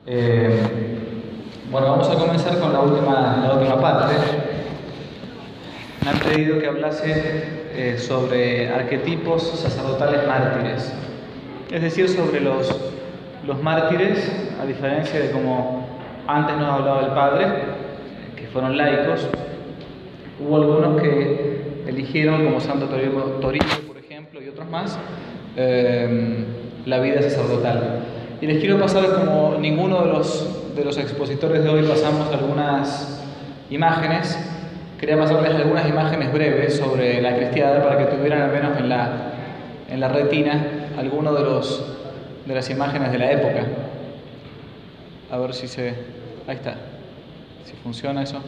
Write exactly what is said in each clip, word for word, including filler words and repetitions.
Eh, bueno, vamos a comenzar con la última, la última parte. Me han pedido que hablase eh, sobre arquetipos sacerdotales mártires, es decir, sobre los, los mártires, a diferencia de como antes nos hablaba el Padre, que fueron laicos. Hubo algunos que eligieron, como Santo Toribio, Toribio por ejemplo, y otros más, eh, la vida sacerdotal. Y les quiero pasar, como ninguno de los, de los expositores de hoy pasamos algunas imágenes, quería pasarles algunas imágenes breves sobre la cristiada para que tuvieran al menos en la, en la retina alguno de, los, de las imágenes de la época. A ver si se... Ahí está. Si funciona eso.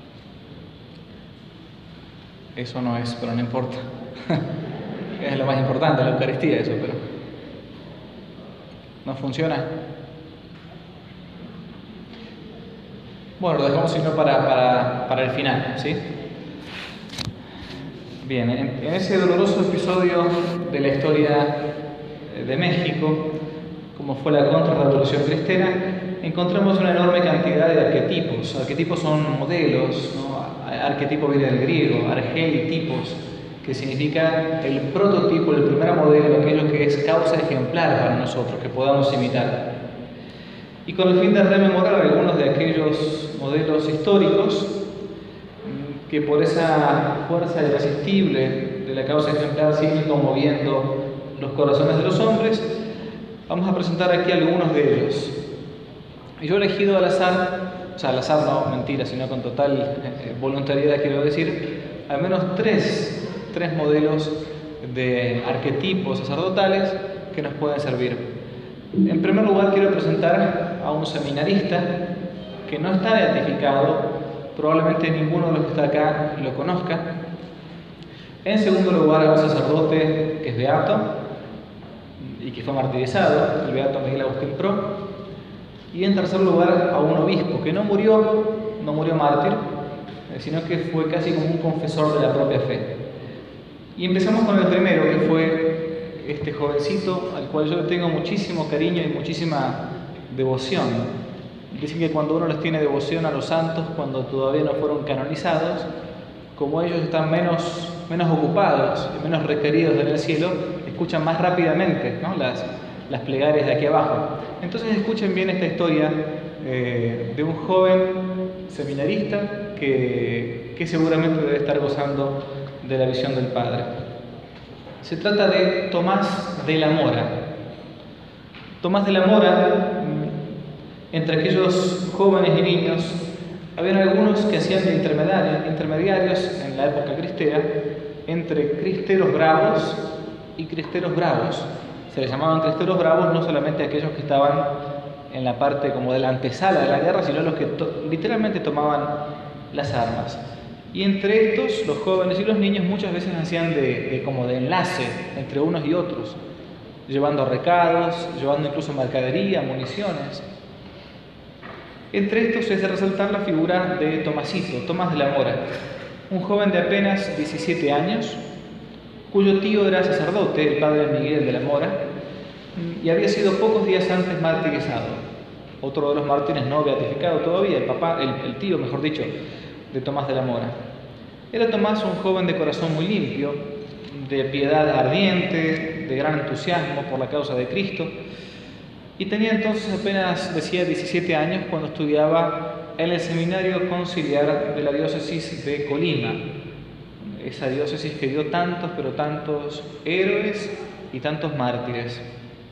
Eso no es, pero no importa. Es lo más importante, la Eucaristía, eso, pero... ¿No funciona? Bueno, lo dejamos sino para, para, para el final, ¿sí? Bien, en, en ese doloroso episodio de la historia de México, como fue la contrarrevolución cristera, encontramos una enorme cantidad de arquetipos. Arquetipos son modelos, ¿no? Arquetipo viene del griego, archeitipos, que significa el prototipo, el primer modelo, aquello que es causa ejemplar para nosotros, que podamos imitar. Y con el fin de rememorar algunos de aquellos modelos históricos que por esa fuerza irresistible de la causa ejemplar siguen conmoviendo los corazones de los hombres, vamos a presentar aquí algunos de ellos. Y yo he elegido al azar, o sea, al azar no, mentira, sino con total eh, voluntariedad, quiero decir, al menos tres tres modelos de arquetipos sacerdotales que nos pueden servir. En primer lugar, quiero presentar a un seminarista que no está beatificado, probablemente ninguno de los que está acá lo conozca. En segundo lugar, a un sacerdote que es beato y que fue martirizado, el beato Miguel Agustín Pro. Y en tercer lugar, a un obispo que no murió, no murió mártir, sino que fue casi como un confesor de la propia fe. Y empezamos con el primero, que fue este jovencito al cual yo le tengo muchísimo cariño y muchísima devoción. Dicen que cuando uno les tiene devoción a los santos, cuando todavía no fueron canonizados, como ellos están menos, menos ocupados y menos requeridos en el cielo, escuchan más rápidamente, ¿no? las, las plegarias de aquí abajo. Entonces escuchen bien esta historia eh, de un joven seminarista que, que seguramente debe estar gozando de la visión del Padre. Se trata de Tomás de la Mora. Tomás de la Mora, entre aquellos jóvenes y niños, habían algunos que hacían de intermediarios en la época cristera entre cristeros bravos y cristeros bravos. Se les llamaban cristeros bravos no solamente aquellos que estaban en la parte como de la antesala de la guerra, sino los que to- literalmente tomaban las armas. Y entre estos, los jóvenes y los niños muchas veces hacían de, de, como de enlace entre unos y otros, llevando recados, llevando incluso mercadería, municiones. Entre estos es de resaltar la figura de Tomasito, Tomás de la Mora, un joven de apenas diecisiete años, cuyo tío era sacerdote, el padre Miguel de la Mora, y había sido pocos días antes martirizado. Otro de los mártires no beatificado todavía, el papá, el, el tío, mejor dicho, de Tomás de la Mora. Era Tomás un joven de corazón muy limpio, de piedad ardiente, de gran entusiasmo por la causa de Cristo, y tenía entonces apenas, decía, diecisiete años cuando estudiaba en el seminario conciliar de la diócesis de Colima, esa diócesis que dio tantos, pero tantos héroes y tantos mártires.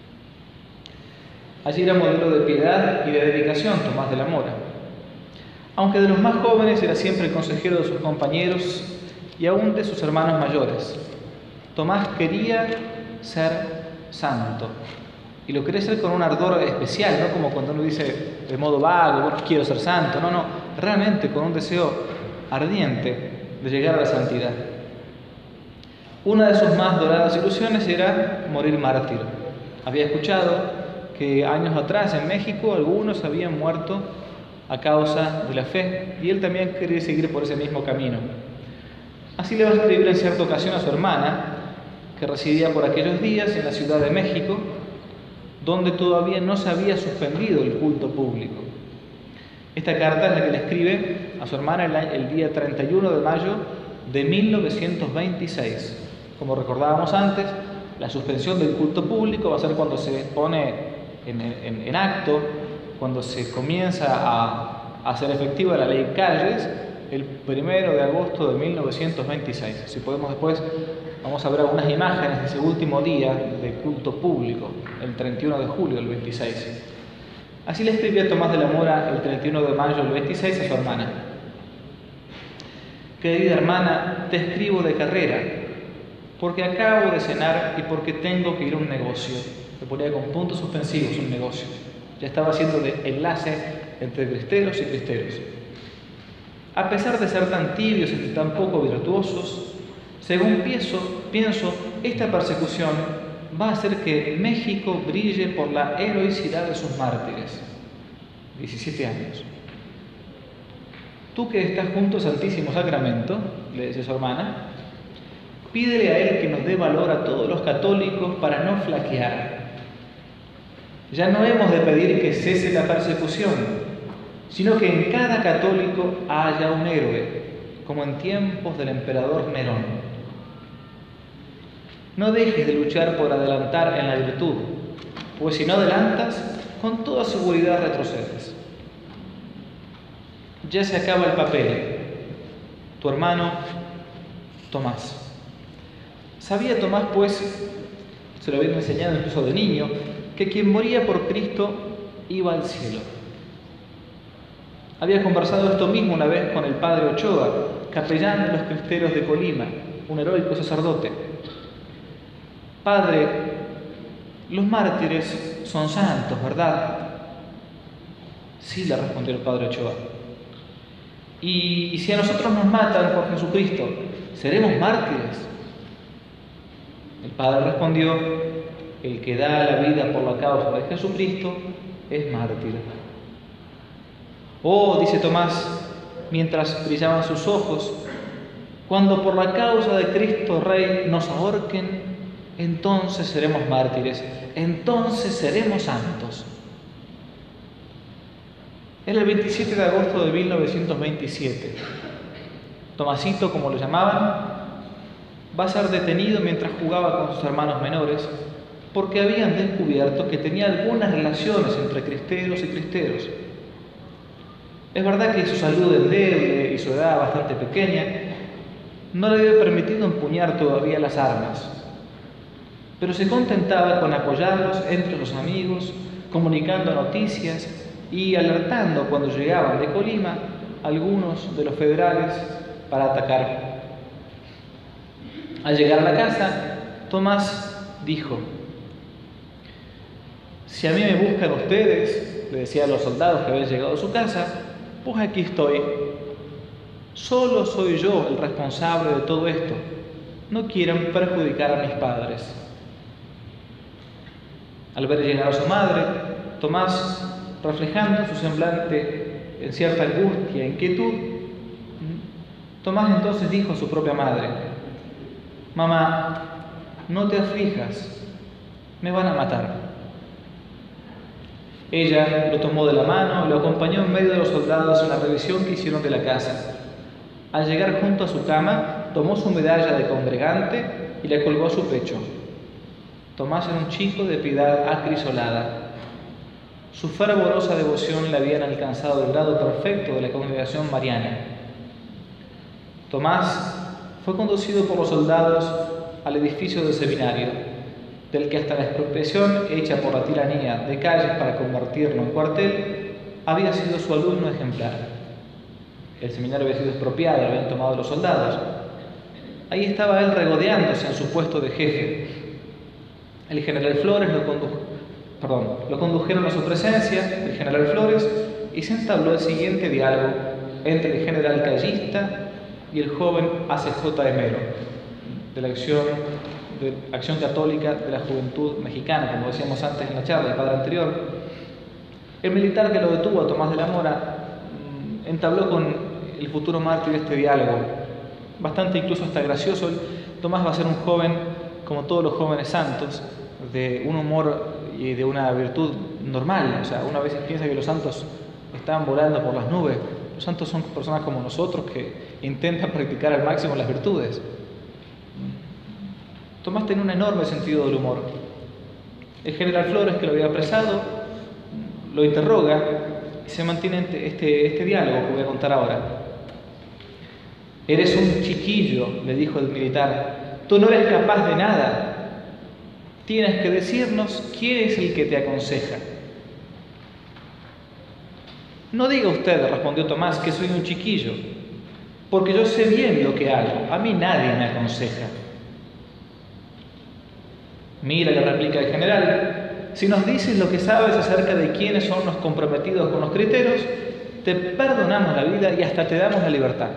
Allí era modelo de piedad y de dedicación Tomás de la Mora. Aunque de los más jóvenes era siempre el consejero de sus compañeros y aún de sus hermanos mayores. Tomás quería ser santo y lo quería ser con un ardor especial, no como cuando uno dice de modo vago, bueno, quiero ser santo, no, no, realmente con un deseo ardiente de llegar a la santidad. Una de sus más doradas ilusiones era morir mártir. Había escuchado que años atrás en México algunos habían muerto a causa de la fe, y él también quería seguir por ese mismo camino. Así le va a escribir en cierta ocasión a su hermana, que residía por aquellos días en la Ciudad de México, donde todavía no se había suspendido el culto público. Esta carta es la que le escribe a su hermana el, el día treinta y uno de mayo de mil novecientos veintiséis. Como recordábamos antes, la suspensión del culto público va a ser cuando se pone en, en, en acto, cuando se comienza a, a hacer efectiva la ley Calles, el primero de agosto de mil novecientos veintiséis. Si podemos después, vamos a ver algunas imágenes de ese último día de culto público, el treinta y uno de julio del veintiséis. Así le escribía Tomás de la Mora el treinta y uno de mayo del veintiséis a su hermana. Querida hermana, te escribo de carrera, porque acabo de cenar y porque tengo que ir a un negocio. Le ponía con puntos suspensivos un negocio. Ya estaba haciendo de enlace entre cristeros y cristeros. A pesar de ser tan tibios y tan poco virtuosos, según pienso, pienso, esta persecución va a hacer que México brille por la heroicidad de sus mártires. diecisiete años. Tú que estás junto al Santísimo Sacramento, le dice su hermana, pídele a Él que nos dé valor a todos los católicos para no flaquear. Ya no hemos de pedir que cese la persecución, sino que en cada católico haya un héroe, como en tiempos del emperador Nerón. No dejes de luchar por adelantar en la virtud, pues si no adelantas, con toda seguridad retrocedes. Ya se acaba el papel. Tu hermano Tomás. Sabía Tomás, pues, se lo habían enseñado incluso de niño, que quien moría por Cristo iba al cielo. Había conversado esto mismo una vez con el padre Ochoa, capellán de los cristeros de Colima, un heroico sacerdote. Padre, los mártires son santos, ¿verdad? Sí, le respondió el padre Ochoa. Y, y si a nosotros nos matan por Jesucristo, ¿seremos mártires? El padre respondió, el que da la vida por la causa de Jesucristo es mártir. Oh, dice Tomás, mientras brillaban sus ojos, cuando por la causa de Cristo Rey nos ahorquen, entonces seremos mártires, entonces seremos santos. Era el veintisiete de agosto de mil novecientos veintisiete. Tomasito, como lo llamaban, va a ser detenido mientras jugaba con sus hermanos menores, porque habían descubierto que tenía algunas relaciones entre cristeros y cristeros. Es verdad que su salud endeble y su edad bastante pequeña no le había permitido empuñar todavía las armas, pero se contentaba con apoyarlos entre los amigos, comunicando noticias y alertando cuando llegaban de Colima algunos de los federales para atacar. Al llegar a la casa, Tomás dijo, si a mí me buscan ustedes, le decía a los soldados que habían llegado a su casa, pues aquí estoy. Solo soy yo el responsable de todo esto. No quieran perjudicar a mis padres. Al ver llegar a su madre, Tomás, reflejando su semblante en cierta angustia e inquietud, Tomás entonces dijo a su propia madre, mamá, no te aflijas, me van a matar. Ella lo tomó de la mano y lo acompañó en medio de los soldados en la revisión que hicieron de la casa. Al llegar junto a su cama, tomó su medalla de congregante y la colgó a su pecho. Tomás era un chico de piedad acrisolada. Su fervorosa devoción le habían alcanzado el grado perfecto de la congregación mariana. Tomás fue conducido por los soldados al edificio del seminario, del que hasta la expropiación hecha por la tiranía de Calles para convertirlo en cuartel, había sido su alumno ejemplar. El seminario había sido expropiado, lo habían tomado los soldados. Ahí estaba él regodeándose en su puesto de jefe. El general Flores lo, condu- perdón, lo condujeron a su presencia, el general Flores, y se entabló el siguiente diálogo entre el general callista y el joven A C J Emero, de la acción, de Acción Católica de la Juventud Mexicana, como decíamos antes en la charla, el padre anterior. El militar que lo detuvo a Tomás de la Mora entabló con el futuro mártir este diálogo, bastante incluso hasta gracioso. Tomás va a ser un joven, como todos los jóvenes santos, de un humor y de una virtud normal. O sea, una vez piensa que los santos están volando por las nubes. Los santos son personas como nosotros que intentan practicar al máximo las virtudes. Tomás tiene un enorme sentido del humor. El general Flores, que lo había apresado, lo interroga y se mantiene este, este diálogo que voy a contar ahora. «Eres un chiquillo», le dijo el militar, «tú no eres capaz de nada. Tienes que decirnos quién es el que te aconseja». «No diga usted», respondió Tomás, «que soy un chiquillo, porque yo sé bien lo que hago. A mí nadie me aconseja». «Mira», le replica el general, «si nos dices lo que sabes acerca de quiénes son los comprometidos con los cristeros, te perdonamos la vida y hasta te damos la libertad».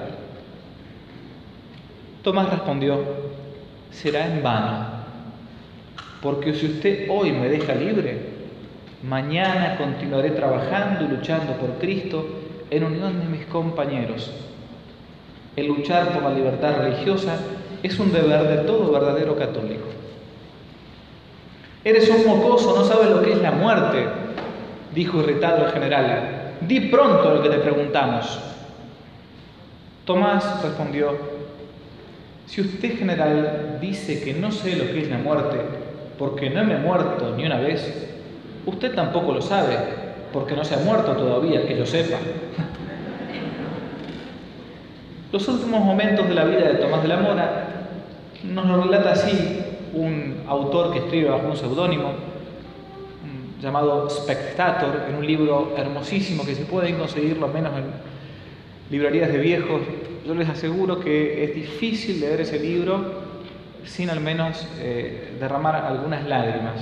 Tomás respondió, «Será en vano, porque si usted hoy me deja libre, mañana continuaré trabajando y luchando por Cristo en unión de mis compañeros. El luchar por la libertad religiosa es un deber de todo verdadero católico». «Eres un mocoso, no sabes lo que es la muerte», dijo irritado el general. «Di pronto lo que te preguntamos». Tomás respondió, «Si usted, general, dice que no sé lo que es la muerte porque no me he muerto ni una vez, usted tampoco lo sabe porque no se ha muerto todavía, que yo sepa». Los últimos momentos de la vida de Tomás de la Mora nos lo relata así un autor que escribe bajo un seudónimo llamado Spectator, en un libro hermosísimo que se pueden conseguir lo menos en librerías de viejos. Yo les aseguro que es difícil leer ese libro sin al menos eh, derramar algunas lágrimas.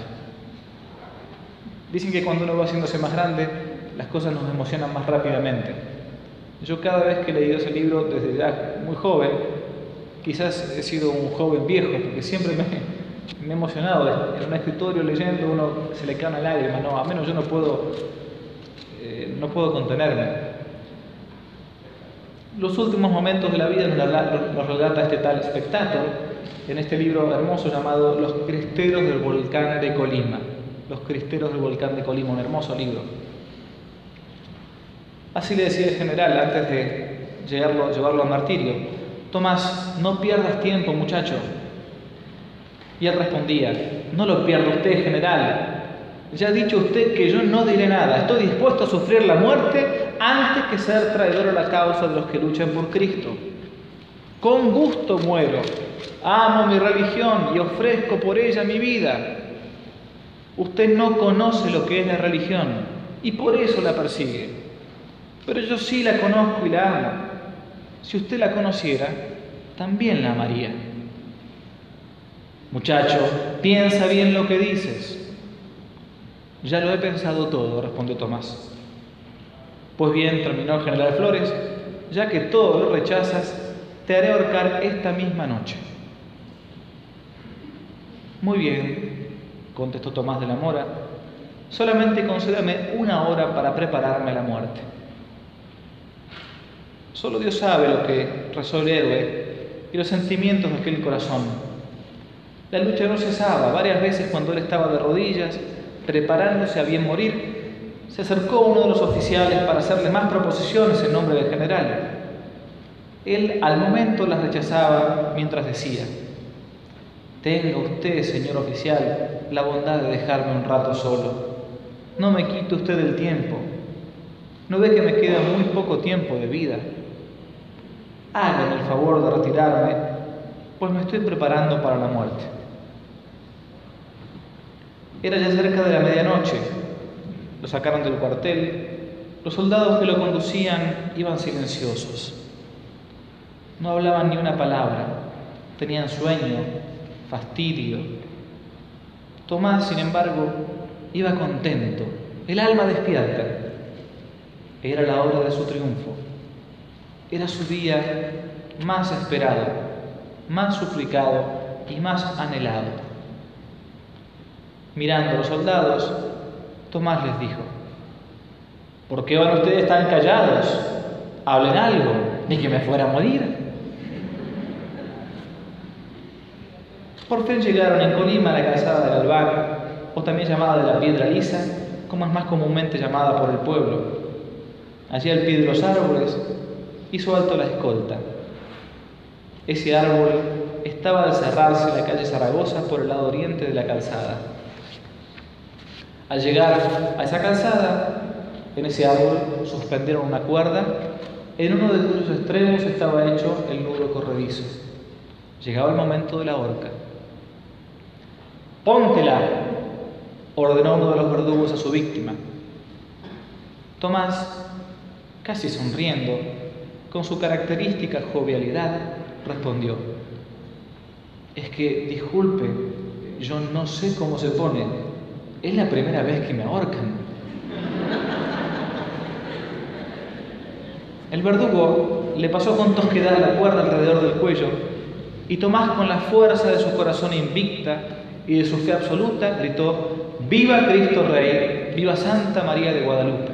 Dicen que cuando uno va haciéndose más grande, las cosas nos emocionan más rápidamente. Yo cada vez que he leído ese libro, desde ya muy joven, quizás he sido un joven viejo, porque siempre me, me he emocionado. En un escritorio leyendo, uno se le cae una lágrima, no, a menos yo no puedo, eh, no puedo contenerme. Los últimos momentos de la vida nos relata este tal Spectator en este libro hermoso llamado Los cristeros del volcán de Colima. Los cristeros del volcán de Colima, un hermoso libro. Así le decía el general antes de llevarlo, llevarlo al martirio: «Tomás, no pierdas tiempo, muchacho». Y él respondía: «No lo pierda usted, general. Ya ha dicho usted que yo no diré nada. Estoy dispuesto a sufrir la muerte antes que ser traidor a la causa de los que luchan por Cristo. Con gusto muero. Amo mi religión y ofrezco por ella mi vida. Usted no conoce lo que es la religión y por eso la persigue. Pero yo sí la conozco y la amo. Si usted la conociera, también la amaría». «Muchacho, piensa bien lo que dices». «Ya lo he pensado todo», respondió Tomás. «Pues bien», terminó el general Flores, «ya que todo lo rechazas, te haré ahorcar esta misma noche». «Muy bien», contestó Tomás de la Mora, «solamente concédame una hora para prepararme a la muerte». Solo Dios sabe lo que rezó el héroe y los sentimientos de aquel corazón. La lucha no cesaba. Varias veces, cuando él estaba de rodillas, preparándose a bien morir, se acercó uno de los oficiales para hacerle más proposiciones en nombre del general. Él al momento las rechazaba mientras decía: «Tenga usted, señor oficial, la bondad de dejarme un rato solo. No me quite usted el tiempo. ¿No ve que me queda muy poco tiempo de vida? Hágame el favor de retirarme, pues me estoy preparando para la muerte». Era ya cerca de la medianoche. Lo sacaron del cuartel. Los soldados que lo conducían iban silenciosos. No hablaban ni una palabra. Tenían sueño, fastidio. Tomás, sin embargo, iba contento, el alma despierta. Era la hora de su triunfo. Era su día más esperado, más suplicado y más anhelado. Mirando a los soldados, Tomás les dijo: «¿Por qué van ustedes tan callados? Hablen algo, ni que me fuera a morir». Por fin llegaron en Colima a la calzada del Albán o también llamada de la piedra lisa, como es más comúnmente llamada por el pueblo. Allí al pie de los árboles hizo alto la escolta. Ese árbol estaba al cerrarse la calle Zaragoza por el lado oriente de la calzada. Al llegar a esa calzada, en ese árbol suspendieron una cuerda, en uno de cuyos extremos estaba hecho el nudo corredizo. Llegaba el momento de la horca. «¡Póntela!», ordenó uno de los verdugos a su víctima. Tomás, casi sonriendo, con su característica jovialidad, respondió: «Es que, disculpe, yo no sé cómo se pone. Es la primera vez que me ahorcan». El verdugo le pasó con tosquedad la cuerda alrededor del cuello y Tomás, con la fuerza de su corazón invicta y de su fe absoluta, gritó: «¡Viva Cristo Rey! ¡Viva Santa María de Guadalupe!».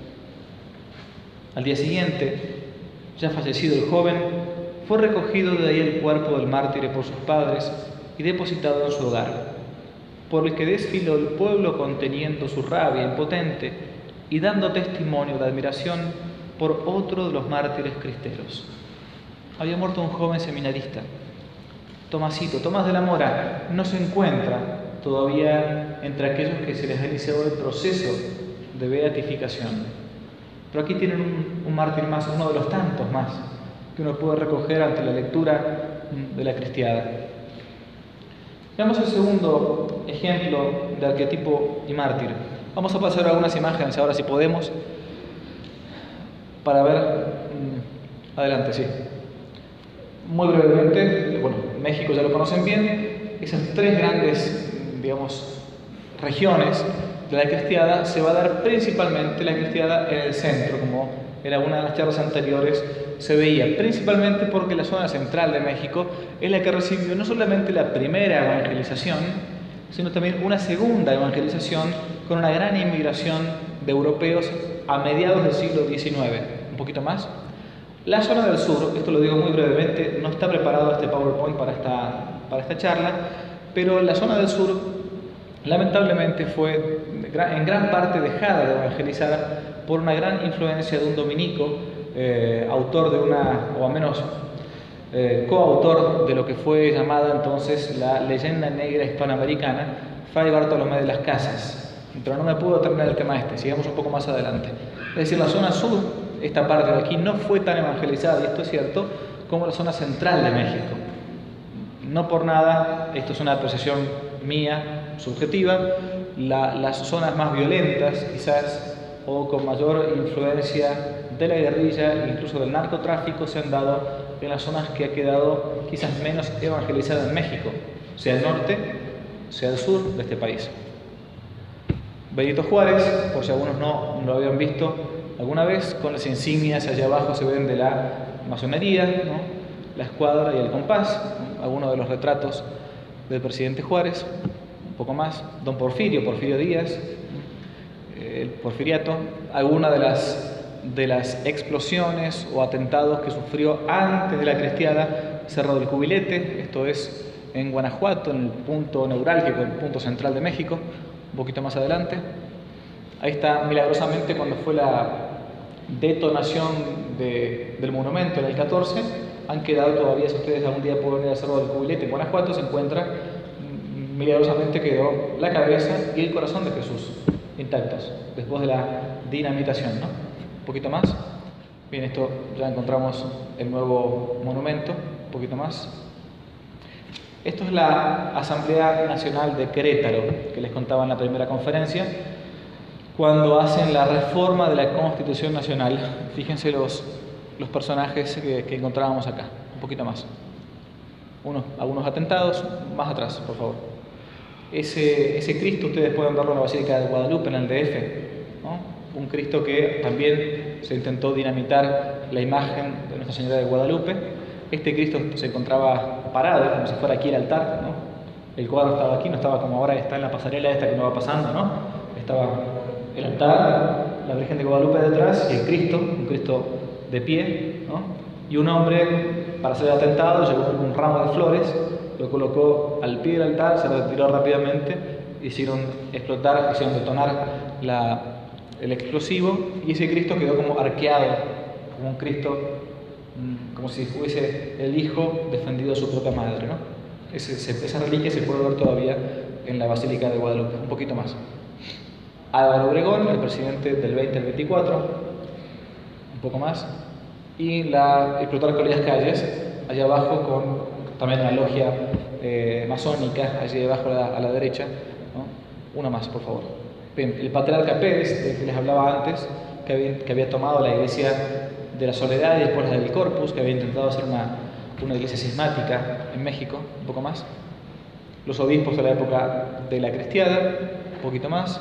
Al día siguiente, ya fallecido el joven, fue recogido de ahí el cuerpo del mártir por sus padres y depositado en su hogar, por el que desfiló el pueblo conteniendo su rabia impotente y dando testimonio de admiración por otro de los mártires cristeros. Había muerto un joven seminarista. Tomasito, Tomás de la Mora, no se encuentra todavía entre aquellos que se les ha iniciado el proceso de beatificación. Pero aquí tienen un, un mártir más, uno de los tantos más, que uno puede recoger ante la lectura de la Cristiada. Veamos el segundo ejemplo de arquetipo y mártir. Vamos a pasar algunas imágenes ahora, si podemos, para ver. Adelante, sí. Muy brevemente, bueno, México ya lo conocen bien, esas tres grandes, digamos, regiones de la Cristiada se va a dar principalmente la Cristiada en el centro, como en alguna de las charlas anteriores se veía, principalmente porque la zona central de México es la que recibió no solamente la primera evangelización, sino también una segunda evangelización con una gran inmigración de europeos a mediados del siglo diecinueve, un poquito más. La zona del sur, esto lo digo muy brevemente, no está preparado este PowerPoint para esta, para esta charla, pero la zona del sur lamentablemente fue en gran parte dejada de evangelizar por una gran influencia de un dominico, eh, autor de una, o al menos eh, coautor de lo que fue llamada entonces la leyenda negra hispanoamericana, Fray Bartolomé de las Casas. Pero no me puedo terminar el tema este, sigamos un poco más adelante. Es decir, la zona sur, esta parte de aquí, no fue tan evangelizada, y esto es cierto, como la zona central de México. No por nada, esto es una apreciación mía, subjetiva, la, las zonas más violentas, quizás, o con mayor influencia de la guerrilla, incluso del narcotráfico, se han dado en las zonas que ha quedado quizás menos evangelizada en México, sea el norte, sea el sur de este país. Benito Juárez, por si algunos no, no lo habían visto alguna vez, con las insignias allá abajo se ven de la masonería, ¿no? La escuadra y el compás, ¿no? Algunos de los retratos del presidente Juárez, un poco más, don Porfirio, Porfirio Díaz, el porfiriato, algunas de las, de las explosiones o atentados que sufrió antes de la Cristiada, Cerro del Cubilete, esto es en Guanajuato, en el punto neurálgico, el punto central de México, un poquito más adelante. Ahí está milagrosamente cuando fue la detonación de, del monumento en el catorce, han quedado todavía, si ustedes algún día pueden ir al Cerro del Cubilete en Guanajuato, se encuentra, milagrosamente quedó la cabeza y el corazón de Jesús intactos, después de la dinamitación, ¿no? Un poquito más. Bien, esto ya encontramos el nuevo monumento, un poquito más. Esto es la Asamblea Nacional de Querétaro, que les contaba en la primera conferencia, cuando hacen la reforma de la Constitución Nacional. Fíjense los, los personajes que, que encontrábamos acá, un poquito más. Unos, algunos atentados, más atrás, por favor. Ese, ese Cristo ustedes pueden verlo en la Basílica de Guadalupe, en el D F, ¿no? Un Cristo que también se intentó dinamitar la imagen de Nuestra Señora de Guadalupe. Este Cristo se encontraba parado, como si fuera aquí el altar, ¿no? El cuadro estaba aquí, no estaba como ahora está en la pasarela esta que no va pasando, ¿no? Estaba el altar, la Virgen de Guadalupe detrás y el Cristo, un Cristo de pie, ¿no? Y un hombre, para ser atentado, llevó un ramo de flores, lo colocó al pie del altar, se retiró rápidamente hicieron explotar, hicieron detonar la, el explosivo, y ese Cristo quedó como arqueado, como un Cristo, como si fuese el hijo defendido de su propia madre, ¿no? Ese, esa reliquia se puede ver todavía en la Basílica de Guadalupe, un poquito más. Álvaro Obregón, el presidente del veinte al veinticuatro, un poco más, y la y Plutarco Elías Calles, allá abajo, con también la logia eh, masónica, allí abajo a la, a la derecha, ¿no? Una más, por favor. Bien, el patriarca Pérez, del que les hablaba antes, que había, que había tomado la iglesia de la Soledad y después la del Corpus, que había intentado hacer una, una iglesia cismática en México, un poco más. Los obispos de la época de la Cristiada, un poquito más.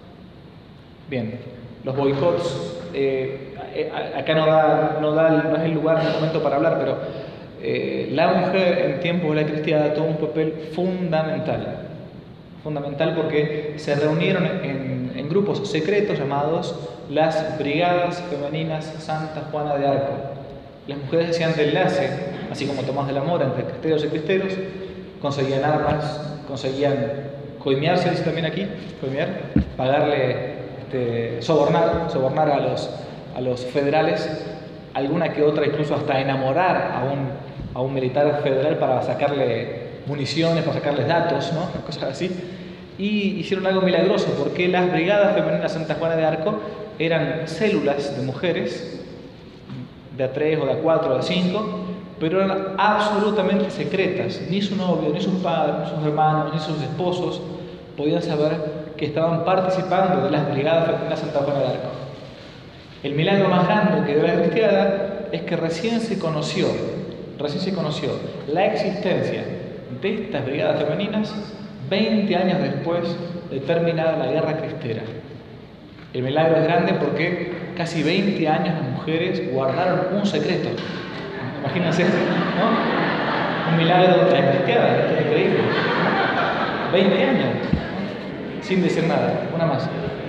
Bien, los boicots, eh, acá no, da, no, da, no es el lugar, el momento para hablar, pero eh, la mujer en tiempos de la Cristiada tuvo un papel fundamental. Fundamental porque se reunieron en, en grupos secretos llamados las Brigadas Femeninas Santa Juana de Arco. Las mujeres hacían de enlace, así como Tomás de la Mora, entre cristeros y cristeros, conseguían armas, conseguían coimearse, dice también aquí, coimear, pagarle, este, sobornar, sobornar a los, a los federales, alguna que otra incluso hasta enamorar a un, a un militar federal para sacarle municiones, para sacarles datos, ¿no? Cosas así. Y hicieron algo milagroso, porque las Brigadas Femeninas Santa Juana de Arco eran células de mujeres, de a tres o de a cuatro o de a cinco, pero eran absolutamente secretas. Ni su novio, ni sus padres, ni sus hermanos, ni sus esposos podían saber que estaban participando de las Brigadas Femeninas Santa Juana de Arco. El milagro más grande que dio la Cristiada es que recién se conoció, recién se conoció la existencia de estas brigadas femeninas veinte años después de terminada la guerra cristera. El milagro es grande porque casi veinte años las mujeres guardaron un secreto. Imagínense, ¿no? Un milagro de la Cristiada, esto es increíble. veinte años, ¿no? Sin decir nada. Una más.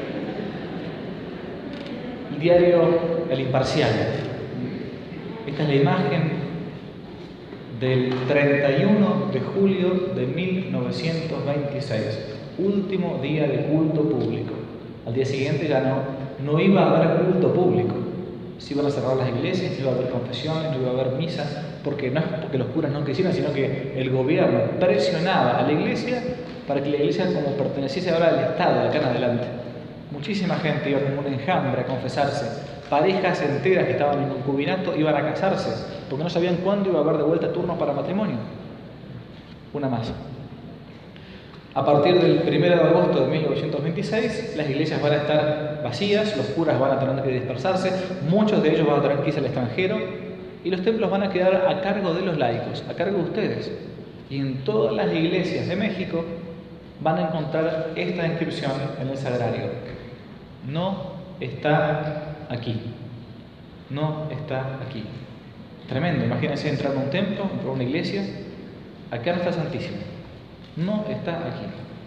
El diario El Imparcial. Esta es la imagen del treinta y uno de julio de mil novecientos veintiséis, último día de culto público. Al día siguiente ya no, no iba a haber culto público. Se iban a cerrar las iglesias, no iba a haber confesiones, no iba a haber misas, porque no es porque los curas no quisieran, sino que el gobierno presionaba a la iglesia para que la iglesia como perteneciese ahora al Estado de acá en adelante. Muchísima gente iba como un enjambre a confesarse. Parejas enteras que estaban en concubinato iban a casarse, porque no sabían cuándo iba a haber de vuelta turnos para matrimonio. Una más. A partir del primero de agosto de mil novecientos veintiséis, las iglesias van a estar vacías, los curas van a tener que dispersarse, muchos de ellos van a tener que irse al extranjero, y los templos van a quedar a cargo de los laicos, a cargo de ustedes. Y en todas las iglesias de México van a encontrar esta inscripción en el sagrario: no está aquí, no está aquí. Tremendo, imagínense entrar a un templo, entrar a una iglesia, acá no está Santísimo, no está aquí.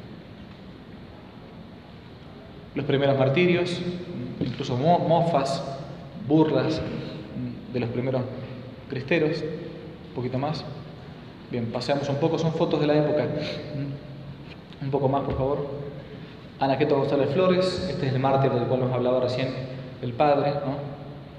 Los primeros martirios, incluso mofas, burlas de los primeros cristeros, un poquito más. Bien, paseamos un poco, son fotos de la época. Un poco más, por favor. Anaqueto González Flores, este es el mártir del cual nos hablaba recién el padre, ¿no?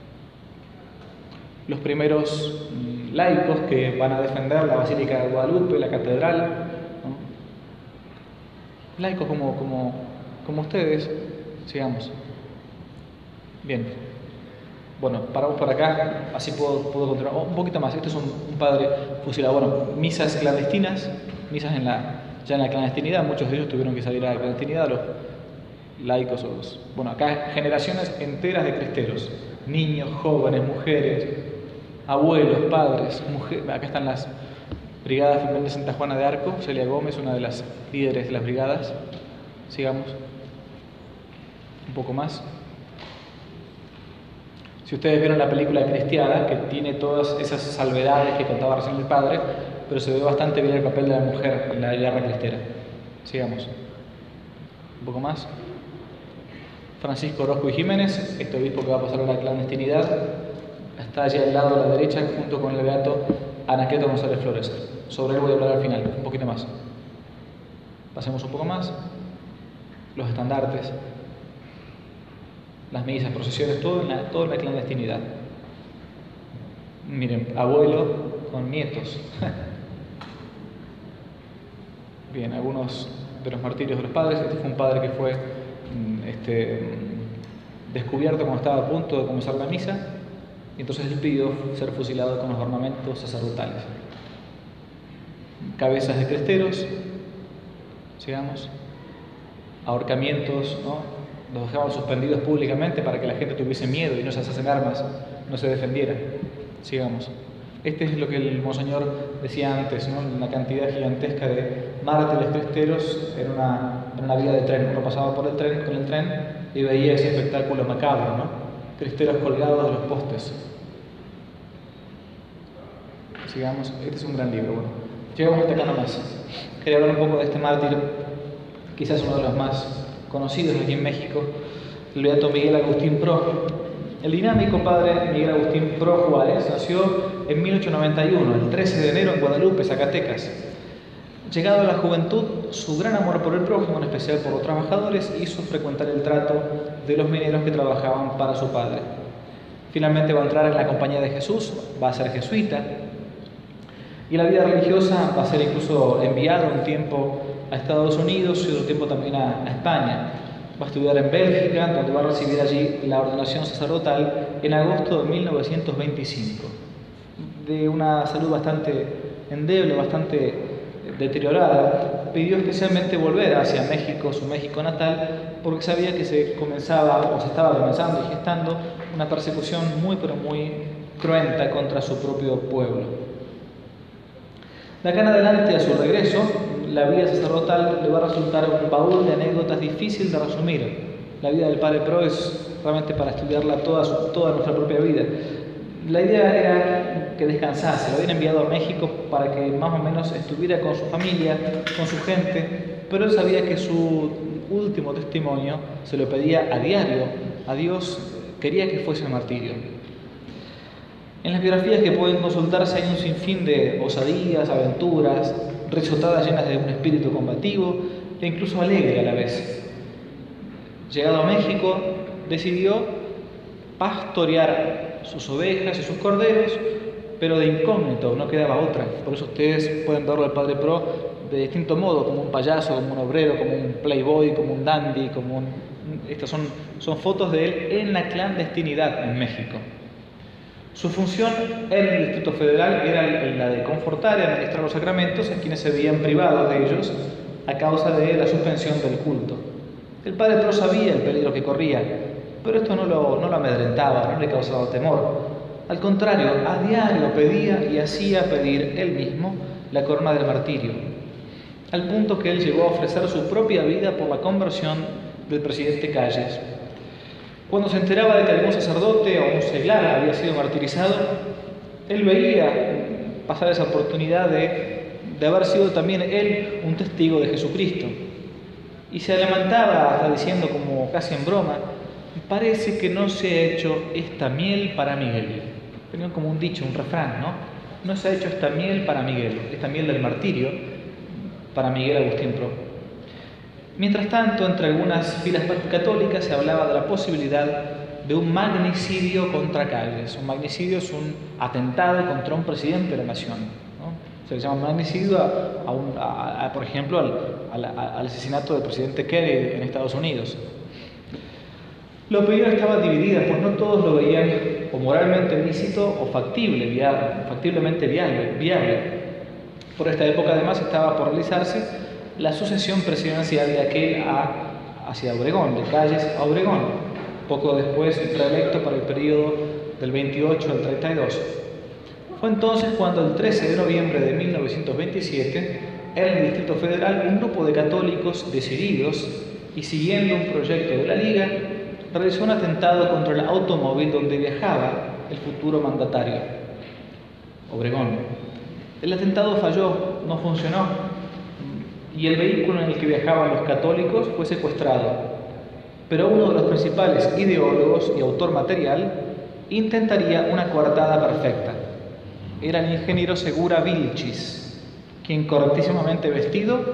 Los primeros laicos que van a defender la Basílica de Guadalupe, la catedral, ¿no? Laicos como, como, como ustedes, sigamos. Bien, bueno, paramos por acá, así puedo, puedo continuar. Oh, un poquito más, este es un, un padre fusilado. Bueno, misas clandestinas, misas en la, ya en la clandestinidad, muchos de ellos tuvieron que salir a la clandestinidad, los laicos, o los, bueno, acá generaciones enteras de cristeros, niños, jóvenes, mujeres, abuelos, padres, mujeres. Acá están las brigadas femeninas de Santa Juana de Arco, Celia Gómez, una de las líderes de las brigadas. Sigamos. Un poco más. Si ustedes vieron la película Cristiada, que tiene todas esas salvedades que contaba recién el padre, pero se ve bastante bien el papel de la mujer en la guerra cristera. Sigamos. Un poco más. Francisco Orozco y Jiménez, este obispo que va a pasar a la clandestinidad, está allí al lado a la derecha, junto con el beato Anaqueto González Flores. Sobre él voy a hablar al final, un poquito más. Pasemos un poco más. los estandartes, las misas, procesiones, todo en la, todo en la clandestinidad. Miren, abuelo con nietos. Bien, algunos de los martirios de los padres. Este fue un padre que fue este, descubierto cuando estaba a punto de comenzar la misa, y entonces él pidió ser fusilado con los ornamentos sacerdotales. Cabezas de cresteros, sigamos, ahorcamientos, ¿no? Los dejaban suspendidos públicamente para que la gente tuviese miedo y no se asasen armas, no se defendiera. Sigamos. Este es lo que el monseñor decía antes, ¿no? Una cantidad gigantesca de mártires cresteros en una, en una vía de tren. Uno pasaba por el tren con el tren y veía ese espectáculo macabro, ¿no? Cresteros colgados de los postes. Sigamos. Este es un gran libro. Bueno, llegamos hasta acá nomás. Quería hablar un poco de este mártir, quizás uno de los más conocidos aquí en México, el beato Miguel Agustín Pro. El dinámico padre Miguel Agustín Pro Juárez nació en mil ochocientos noventa y uno, el trece de enero, en Guadalupe, Zacatecas. Llegado a la juventud, su gran amor por el prójimo, en especial por los trabajadores, hizo frecuentar el trato de los mineros que trabajaban para su padre. Finalmente va a entrar en la Compañía de Jesús, va a ser jesuita, y la vida religiosa va a ser incluso enviado un tiempo a Estados Unidos y otro tiempo también a, a España. Va a estudiar en Bélgica, donde va a recibir allí la ordenación sacerdotal en agosto de mil novecientos veinticinco. De una salud bastante endeble, bastante deteriorada, pidió especialmente volver hacia México, su México natal, porque sabía que se comenzaba o se estaba comenzando y gestando una persecución muy pero muy cruenta contra su propio pueblo. De acá en adelante, a su regreso, la vida sacerdotal le va a resultar un baúl de anécdotas difícil de resumir. La vida del Padre Pro es realmente para estudiarla toda, su, toda nuestra propia vida. La idea era que descansase. Lo habían enviado a México para que más o menos estuviera con su familia, con su gente, pero él sabía que su último testimonio se lo pedía a diario a Dios, quería que fuese el martirio. En las biografías que pueden consultarse hay un sinfín de osadías, aventuras, risotadas llenas de un espíritu combativo e incluso alegre a la vez. Llegado a México, decidió pastorear sus ovejas y sus corderos, pero de incógnito, no quedaba otra. Por eso ustedes pueden verlo al Padre Pro de distinto modo, como un payaso, como un obrero, como un playboy, como un dandy, como un... Estas son, son fotos de él en la clandestinidad en México. Su función en el Distrito Federal era la de confortar y administrar los sacramentos a quienes se veían privados de ellos a causa de la suspensión del culto. El Padre Pro sabía el peligro que corría, pero esto no lo, no lo amedrentaba, no le causaba temor. Al contrario, a diario pedía y hacía pedir él mismo la corona del martirio, al punto que él llegó a ofrecer su propia vida por la conversión del presidente Calles. Cuando se enteraba de que algún sacerdote o un seglar había sido martirizado, él veía pasar esa oportunidad de, de haber sido también él un testigo de Jesucristo. Y se levantaba hasta diciendo, como casi en broma, parece que no se ha hecho esta miel para Miguel. Tenía como un dicho, un refrán, ¿no? No se ha hecho esta miel para Miguel, esta miel del martirio para Miguel Agustín Pro. Mientras tanto, entre algunas filas católicas se hablaba de la posibilidad de un magnicidio contra Calles. Un magnicidio es un atentado contra un presidente de la nación, ¿no? Se le llama magnicidio, a, a un, a, a, por ejemplo, al, al, al asesinato del presidente Kennedy en Estados Unidos. La opinión estaba dividida, pues no todos lo veían o moralmente lícito o factible, viable, factiblemente viable, viable. Por esta época, además, estaba por realizarse la sucesión presidencial de aquel a, hacia Obregón, de Calles a Obregón, poco después reelecto para el periodo del veintiocho al treinta y dos. Fue entonces cuando el trece de noviembre de mil novecientos veintisiete, en el Distrito Federal, un grupo de católicos decididos y siguiendo un proyecto de la Liga, realizó un atentado contra el automóvil donde viajaba el futuro mandatario, Obregón. El atentado falló, no funcionó, y el vehículo en el que viajaban los católicos fue secuestrado. Pero uno de los principales ideólogos y autor material intentaría una coartada perfecta. Era el ingeniero Segura Vilchis, quien correctísimamente vestido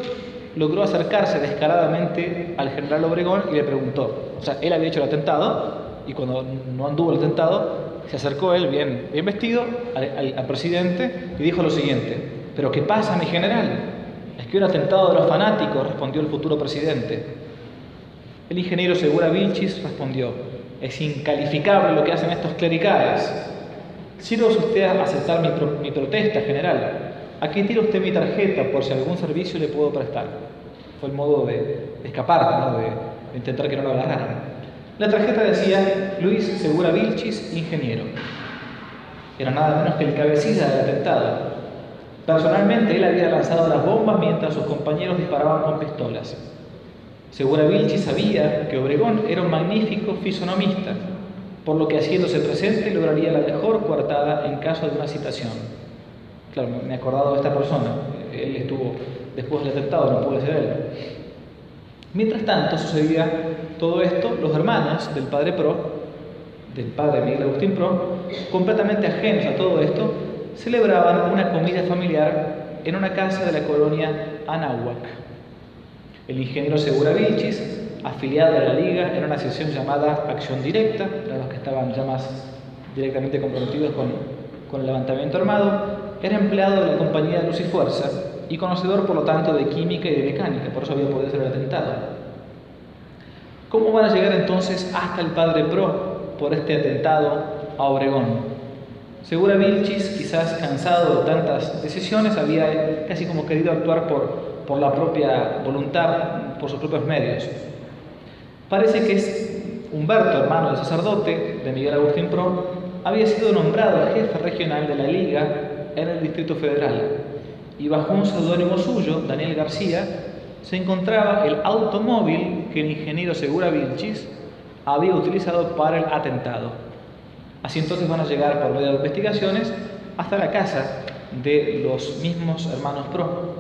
logró acercarse descaradamente al general Obregón y le preguntó. O sea, él había hecho el atentado y cuando no anduvo el atentado, se acercó él, bien, bien vestido, al, al, al presidente y dijo lo siguiente: ¿pero qué pasa, mi general? Es que un atentado de los fanáticos, respondió el futuro presidente. El ingeniero Segura Vilchis respondió: es incalificable lo que hacen estos clericales. Sírvase usted a aceptar mi, pro, mi protesta, general. Aquí tira usted mi tarjeta por si algún servicio le puedo prestar. Fue el modo de, de escapar, ¿no? de, de intentar que no lo agarraran. La tarjeta decía Luis Segura Vilchis, ingeniero. Era nada menos que el cabecilla del atentado. Personalmente, él había lanzado las bombas mientras sus compañeros disparaban con pistolas. Segura Vilchis sabía que Obregón era un magnífico fisonomista, por lo que haciéndose presente lograría la mejor coartada en caso de una citación. Claro, me he acordado de esta persona. Él estuvo después del atentado, no puede ser él. Mientras tanto sucedía todo esto, los hermanos del padre Pro, del padre Miguel Agustín Pro, completamente ajenos a todo esto, celebraban una comida familiar en una casa de la colonia Anáhuac. El ingeniero Segura Vilchis, afiliado a la Liga, era una asociación llamada Acción Directa, para los que estaban ya más directamente comprometidos con, con el levantamiento armado, era empleado de la compañía Luz y Fuerza y conocedor, por lo tanto, de química y de mecánica, por eso había podido ser el atentado. ¿Cómo van a llegar entonces hasta el padre Pro por este atentado a Obregón? Segura Vilchis, quizás cansado de tantas decisiones, había casi como querido actuar por, por la propia voluntad, por sus propios medios. Parece que es Humberto, hermano del sacerdote de Miguel Agustín Pro, había sido nombrado jefe regional de la Liga en el Distrito Federal y bajo un seudónimo suyo, Daniel García, se encontraba el automóvil que el ingeniero Segura Vilchis había utilizado para el atentado. Así entonces van a llegar por medio de investigaciones hasta la casa de los mismos hermanos Pro.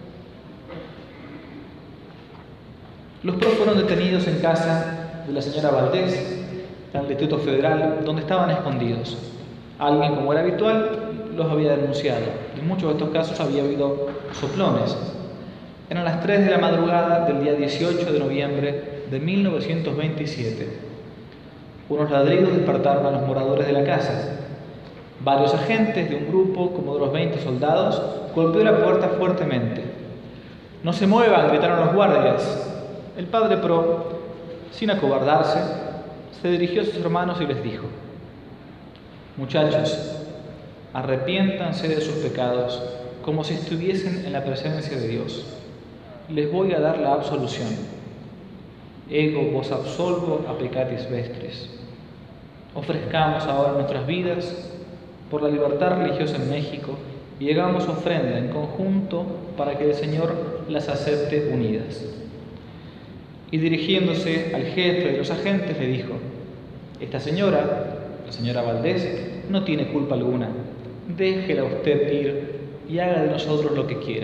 Los Pro fueron detenidos en casa de la señora Valdés, en el Distrito Federal, donde estaban escondidos. Alguien, como era habitual, los había denunciado. En muchos de estos casos había habido soplones. Eran las tres de la madrugada del día dieciocho de noviembre de mil novecientos veintisiete. Unos ladridos despertaron a los moradores de la casa. Varios agentes de un grupo, como de unos veinte soldados, golpeó la puerta fuertemente. «¡No se muevan!», gritaron los guardias. El padre Pro, sin acobardarse, se dirigió a sus hermanos y les dijo: «Muchachos, arrepiéntanse de sus pecados como si estuviesen en la presencia de Dios. Les voy a dar la absolución. Ego vos absolvo a peccatis vestris. Ofrezcamos ahora nuestras vidas por la libertad religiosa en México y hagamos ofrenda en conjunto para que el Señor las acepte unidas». Y dirigiéndose al jefe de los agentes le dijo: «Esta señora, la señora Valdés, no tiene culpa alguna. Déjela usted ir y haga de nosotros lo que quiera».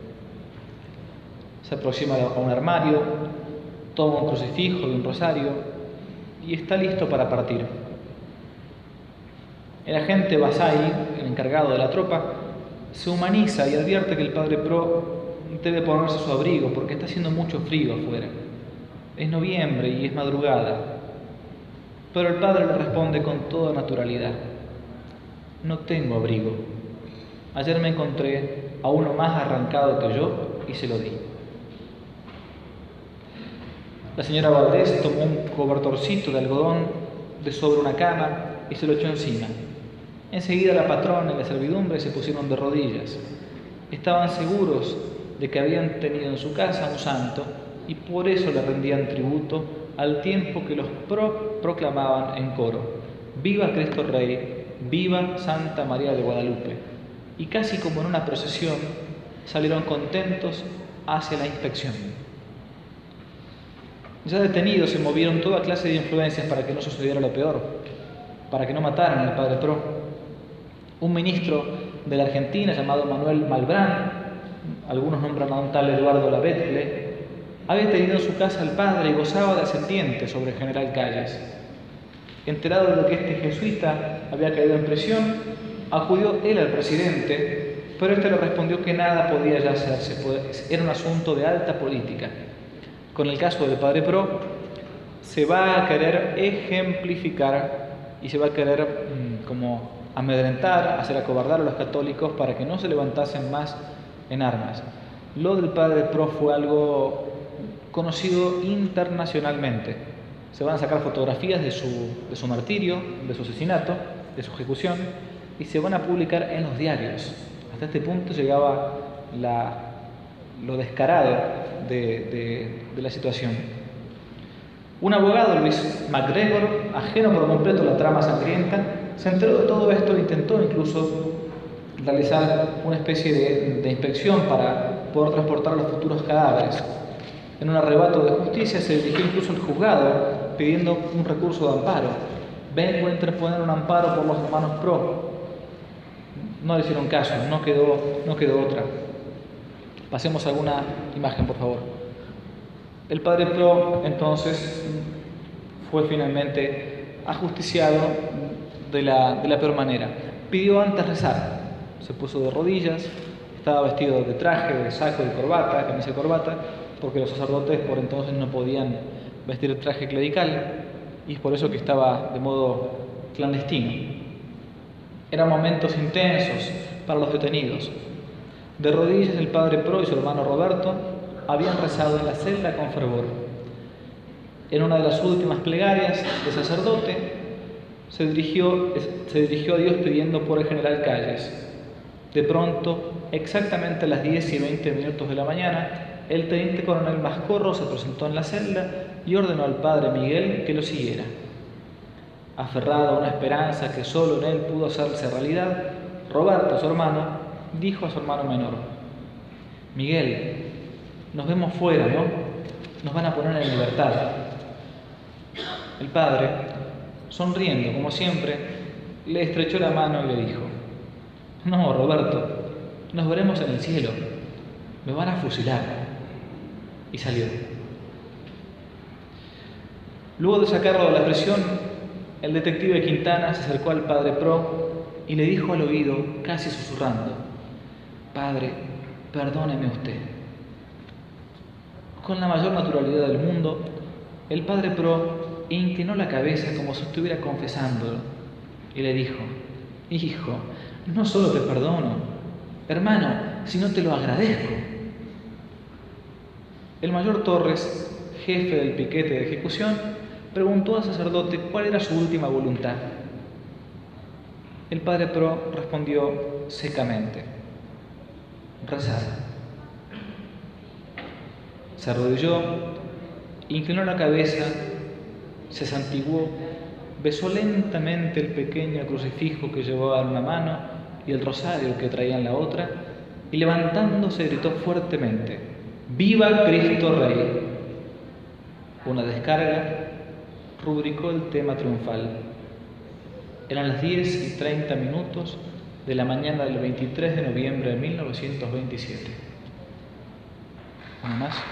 Se aproxima a un armario, toma un crucifijo y un rosario y está listo para partir. El agente Basay, el encargado de la tropa, se humaniza y advierte que el padre Pro debe ponerse su abrigo porque está haciendo mucho frío afuera. Es noviembre y es madrugada. Pero el padre le responde con toda naturalidad: «No tengo abrigo. Ayer me encontré a uno más arrancado que yo y se lo di». La señora Valdés tomó un cobertorcito de algodón de sobre una cama y se lo echó encima. Enseguida la patrona y la servidumbre se pusieron de rodillas. Estaban seguros de que habían tenido en su casa un santo y por eso le rendían tributo al tiempo que los pro proclamaban en coro: «¡Viva Cristo Rey! ¡Viva Santa María de Guadalupe!». Y casi como en una procesión salieron contentos hacia la inspección. Ya detenidos se movieron toda clase de influencias para que no sucediera lo peor, para que no mataran al padre Pro. Un ministro de la Argentina llamado Manuel Malbrán, algunos nombran a un tal Eduardo Lavetle, había tenido en su casa al padre y gozaba de ascendiente sobre el general Calles. Enterado de que este jesuita había caído en prisión, acudió él al presidente pero este le respondió que nada podía ya hacerse, era un asunto de alta política. Con el caso del padre Pro, se va a querer ejemplificar y se va a querer mmm, como amedrentar, hacer acobardar a los católicos para que no se levantasen más en armas. Lo del padre Pro fue algo conocido internacionalmente. Se van a sacar fotografías de su, de su martirio, de su asesinato, de su ejecución, y se van a publicar en los diarios. Hasta este punto llegaba la, lo descarado de, de, de la situación. Un abogado, Luis MacGregor, ajeno por completo a la trama sangrienta, se enteró de todo esto e intentó incluso realizar una especie de, de inspección para poder transportar los futuros cadáveres. En un arrebato de justicia se dirigió incluso al juzgado pidiendo un recurso de amparo. Vengo a interponer un amparo por los hermanos Pro. No le hicieron caso, no quedó, no quedó otra. Pasemos a alguna imagen, por favor. El padre Pro, entonces, fue finalmente ajusticiado de la, de la peor manera. Pidió antes rezar. Se puso de rodillas, estaba vestido de traje, de saco, de corbata, camisa de corbata, porque los sacerdotes por entonces no podían vestir el traje clerical, y es por eso que estaba de modo clandestino. Eran momentos intensos para los detenidos. De rodillas el padre Pro y su hermano Roberto habían rezado en la celda con fervor. En una de las últimas plegarias del sacerdote se dirigió, se dirigió a Dios pidiendo por el general Calles. De pronto, exactamente a las diez y veinte minutos de la mañana, el teniente coronel Mascorro se presentó en la celda y ordenó al padre Miguel que lo siguiera. Aferrado a una esperanza que solo en él pudo hacerse realidad, Roberto, su hermano, dijo a su hermano menor: Miguel, nos vemos fuera, ¿no? Nos van a poner en libertad. El padre, sonriendo como siempre, le estrechó la mano y le dijo: no, Roberto, nos veremos en el cielo, me van a fusilar. Y salió. Luego de sacarlo de la prisión, el detective Quintana se acercó al padre Pro y le dijo al oído, casi susurrando: Padre, perdóneme usted. Con la mayor naturalidad del mundo, el padre Pro inclinó la cabeza como si estuviera confesándolo y le dijo: Hijo, no solo te perdono, hermano, sino te lo agradezco. El mayor Torres, jefe del piquete de ejecución, preguntó al sacerdote cuál era su última voluntad. El padre Pro respondió secamente: rezar. Se arrodilló, inclinó la cabeza, se santiguó, besó lentamente el pequeño crucifijo que llevaba en una mano y el rosario que traía en la otra, y levantándose gritó fuertemente: ¡Viva Cristo Rey! Una descarga rubricó el tema triunfal. Eran las diez y treinta minutos de la mañana del veintitrés de noviembre de mil novecientos veintisiete. ¿Una más?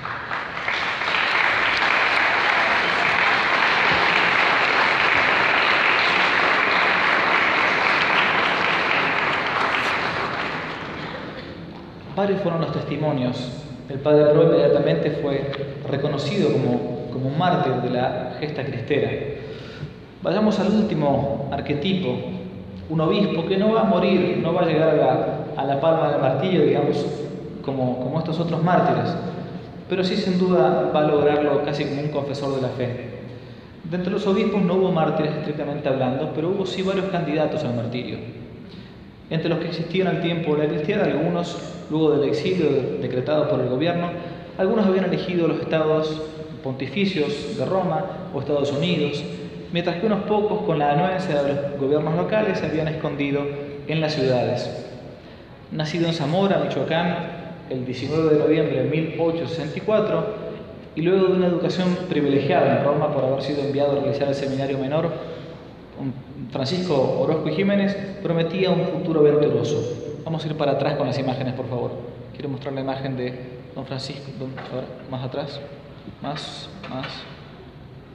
Varios fueron los testimonios. El padre Pro inmediatamente fue reconocido como, como un mártir de la gesta cristera. Vayamos al último arquetipo, un obispo que no va a morir, no va a llegar a la, a la palma del martillo, digamos, como, como estos otros mártires, pero sí sin duda va a lograrlo casi como un confesor de la fe. De entre los obispos no hubo mártires estrictamente hablando, pero hubo sí varios candidatos al martirio. Entre los que existían al tiempo de la cristiana, algunos, luego del exilio decretado por el gobierno, algunos habían elegido los estados pontificios de Roma o Estados Unidos, mientras que unos pocos, con la anuencia de los gobiernos locales, se habían escondido en las ciudades. Nacido en Zamora, Michoacán, el diecinueve de noviembre de mil ochocientos sesenta y cuatro, y luego de una educación privilegiada en Roma por haber sido enviado a realizar el seminario menor, Francisco Orozco y Jiménez prometía un futuro venturoso. Vamos a ir para atrás con las imágenes, por favor. Quiero mostrar la imagen de don Francisco. Don, ahora, más atrás. Más, más.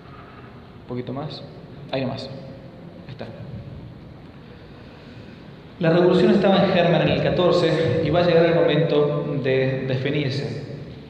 Un poquito más. Ahí nomás. Ahí está. La revolución estaba en germen en el catorce y va a llegar el momento de definirse.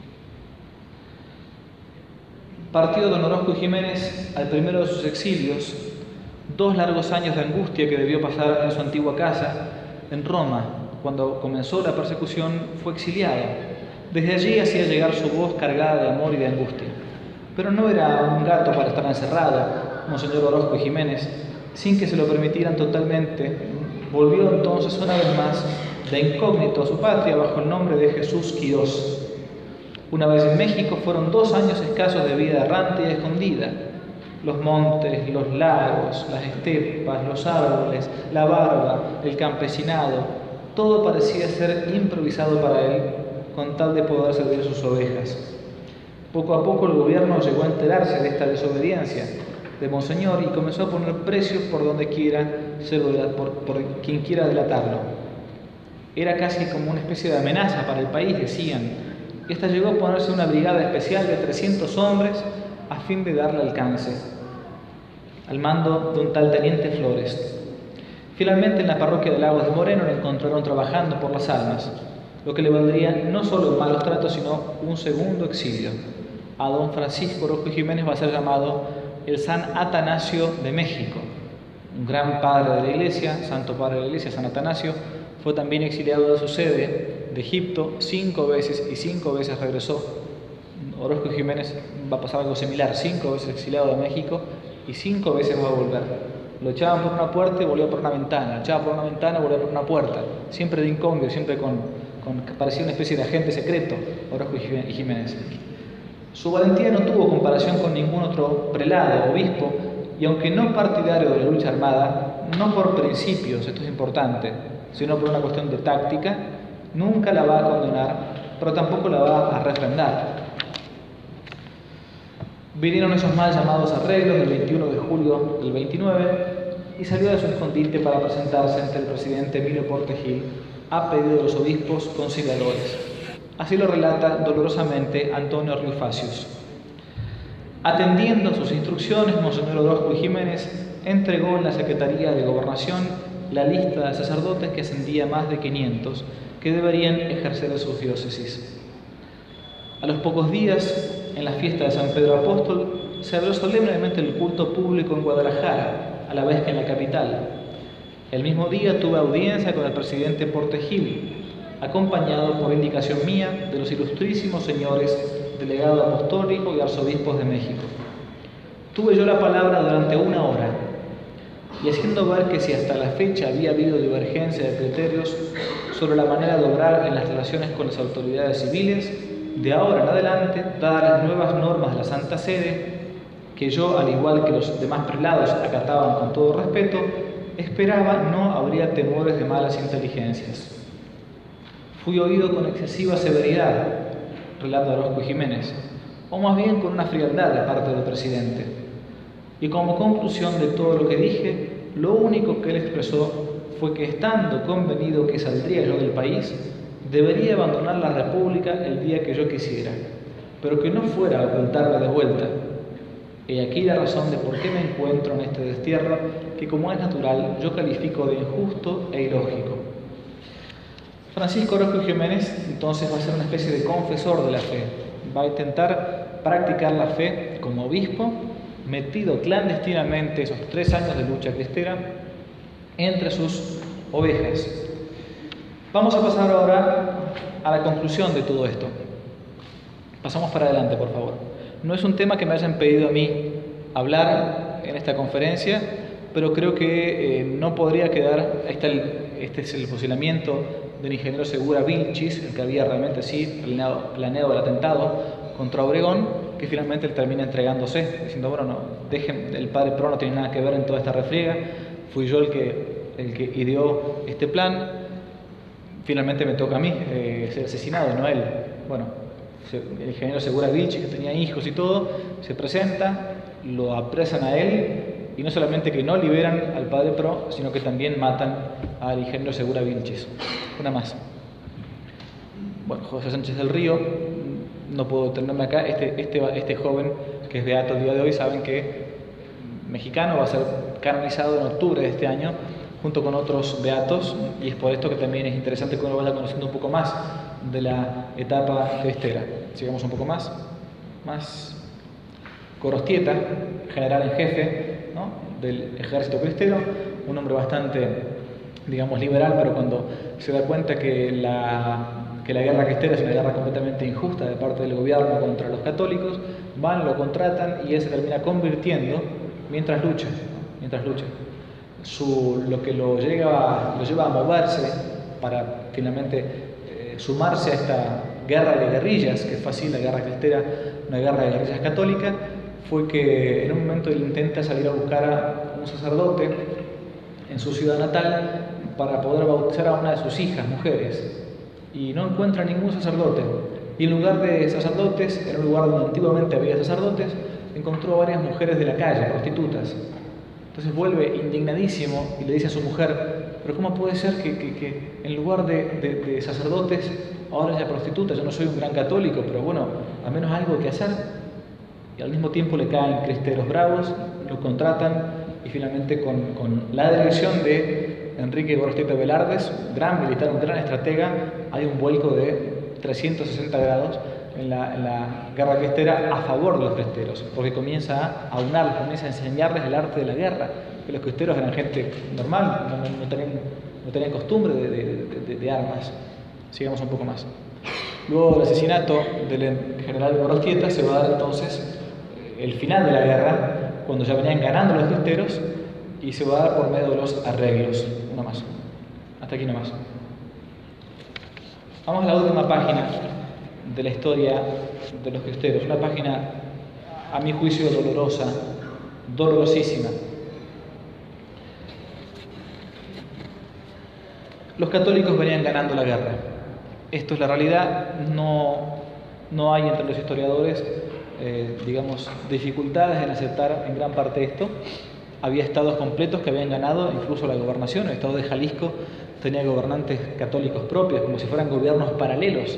Partió don Orozco Jiménez al primero de sus exilios, dos largos años de angustia que debió pasar en su antigua casa, en Roma. Cuando comenzó la persecución fue exiliado. Desde allí hacía llegar su voz cargada de amor y de angustia. Pero no era un gato para estar encerrado, Monseñor Orozco Jiménez, sin que se lo permitieran totalmente. Volvió entonces una vez más de incógnito a su patria bajo el nombre de Jesús Quirós. Una vez en México fueron dos años escasos de vida errante y escondida. Los montes, los lagos, las estepas, los árboles, la barba, el campesinado, todo parecía ser improvisado para él con tal de poder servir sus ovejas. Poco a poco el gobierno llegó a enterarse de esta desobediencia de Monseñor y comenzó a poner precios por donde quiera, por, por quien quiera delatarlo. Era casi como una especie de amenaza para el país, decían, y esta llegó a ponerse una brigada especial de trescientos hombres a fin de darle alcance, al mando de un tal teniente Flores. Finalmente en la parroquia de Lagos de Moreno lo encontraron trabajando por las almas, lo que le valdría no solo malos tratos, sino un segundo exilio. A don Francisco Orozco Jiménez va a ser llamado el San Atanasio de México, un gran padre de la Iglesia, santo padre de la Iglesia, San Atanasio. Fue también exiliado de su sede, de Egipto, cinco veces y cinco veces regresó. Orozco Jiménez va a pasar algo similar, cinco veces exiliado de México y cinco veces va a volver. Lo echaban por una puerta y volvió por una ventana, lo echaban por una ventana y volvió por una puerta, siempre de incógnito, siempre con, con parecía una especie de agente secreto, Orozco Jiménez. Su valentía no tuvo comparación con ningún otro prelado o obispo, y aunque no partidario de la lucha armada, no por principios, esto es importante, sino por una cuestión de táctica, nunca la va a condenar, pero tampoco la va a refrendar. Vinieron esos mal llamados arreglos del veintiuno de julio del veintinueve y salió de su escondite para presentarse ante el presidente Emilio Porte Gil a pedido de los obispos conciliadores. Así lo relata dolorosamente Antonio Riufacius. Atendiendo a sus instrucciones, Monseñor Orozco Jiménez entregó en la Secretaría de Gobernación la lista de sacerdotes que ascendía a más de quinientos que deberían ejercer de sus diócesis. A los pocos días, en la fiesta de San Pedro Apóstol, se abrió solemnemente el culto público en Guadalajara, a la vez que en la capital. El mismo día tuve audiencia con el presidente Porte Gil, acompañado por indicación mía de los ilustrísimos señores delegado apostólico y arzobispos de México. Tuve yo la palabra durante una hora, y haciendo ver que si hasta la fecha había habido divergencia de criterios sobre la manera de obrar en las relaciones con las autoridades civiles, de ahora en adelante, dadas las nuevas normas de la Santa Sede, que yo, al igual que los demás prelados, acataban con todo respeto, esperaba no habría temores de malas inteligencias. Fui oído con excesiva severidad, relata Orozco Jiménez, o más bien con una frialdad de parte del presidente. Y como conclusión de todo lo que dije, lo único que él expresó fue que, estando convenido que saldría yo del país, debería abandonar la República el día que yo quisiera, pero que no fuera a ocultarla de vuelta. Y aquí la razón de por qué me encuentro en este destierro, que como es natural, yo califico de injusto e ilógico. Francisco Orozco Jiménez entonces va a ser una especie de confesor de la fe. Va a intentar practicar la fe como obispo, metido clandestinamente esos tres años de lucha cristera entre sus ovejas. Vamos a pasar ahora a la conclusión de todo esto. Pasamos para adelante, por favor. No es un tema que me hayan pedido a mí hablar en esta conferencia, pero creo que eh, no podría quedar. Ahí está el, este es el fusilamiento del ingeniero Segura Vilchis, el que había realmente sí planeado, planeado el atentado contra Obregón, que finalmente él termina entregándose, diciendo, bueno, no, dejen, el padre Pro no tiene nada que ver en toda esta refriega, fui yo el que, el que ideó este plan, finalmente me toca a mí eh, ser asesinado, no a él. Bueno, el ingeniero Segura Vilchis, que tenía hijos y todo, se presenta, lo apresan a él, y no solamente que no liberan al padre Pro, sino que también matan al ingeniero Segura Vilchis. Una más. Bueno, José Sánchez del Río, no puedo detenerme acá, este, este, este joven que es beato el día de hoy, saben que mexicano, va a ser canonizado en octubre de este año, junto con otros beatos, y es por esto que también es interesante que uno vaya conociendo un poco más de la etapa cristera. Sigamos un poco más. Más Gorostieta, general en jefe, ¿no?, del ejército cristero, un hombre bastante, digamos, liberal, pero cuando se da cuenta que la, que la guerra cristera es una guerra completamente injusta de parte del gobierno contra los católicos, van, lo contratan y él se termina convirtiendo mientras lucha, ¿no? mientras lucha. Su, lo que lo, llega, lo lleva a moverse para finalmente eh, sumarse a esta guerra de guerrillas, que fue así la guerra cristera, una guerra de guerrillas católica, fue que en un momento él intenta salir a buscar a un sacerdote en su ciudad natal para poder bautizar a una de sus hijas, mujeres, y no encuentra ningún sacerdote. Y en lugar de sacerdotes, en un lugar donde antiguamente había sacerdotes, encontró a varias mujeres de la calle, prostitutas. Entonces vuelve indignadísimo y le dice a su mujer: pero ¿cómo puede ser que, que, que en lugar de, de, de sacerdotes ahora haya prostitutas? Yo no soy un gran católico, pero bueno, al menos algo que hacer. Y al mismo tiempo le caen cristeros bravos, lo contratan y finalmente con, con la dirección de Enrique Gorostieta Velardes, gran militar, un gran estratega, hay un vuelco de trescientos sesenta grados en la, en la guerra cristera a favor de los cristeros, porque comienza a aunarlos, comienza a enseñarles el arte de la guerra, que los cristeros eran gente normal, no, no, no, tenían, no tenían costumbre de, de, de, de armas. Sigamos un poco más. Luego del asesinato del general Gorostieta se va a dar entonces el final de la guerra, cuando ya venían ganando los cristeros, y se va a dar por medio de los arreglos. Uno más. Hasta aquí nomás. Vamos a la última página de la historia de los cristeros. Una página, a mi juicio, dolorosa, dolorosísima. Los católicos venían ganando la guerra. Esto es la realidad. No, no hay entre los historiadores Eh, digamos, dificultades en aceptar en gran parte esto. Había estados completos que habían ganado incluso la gobernación. El estado de Jalisco tenía gobernantes católicos propios, como si fueran gobiernos paralelos.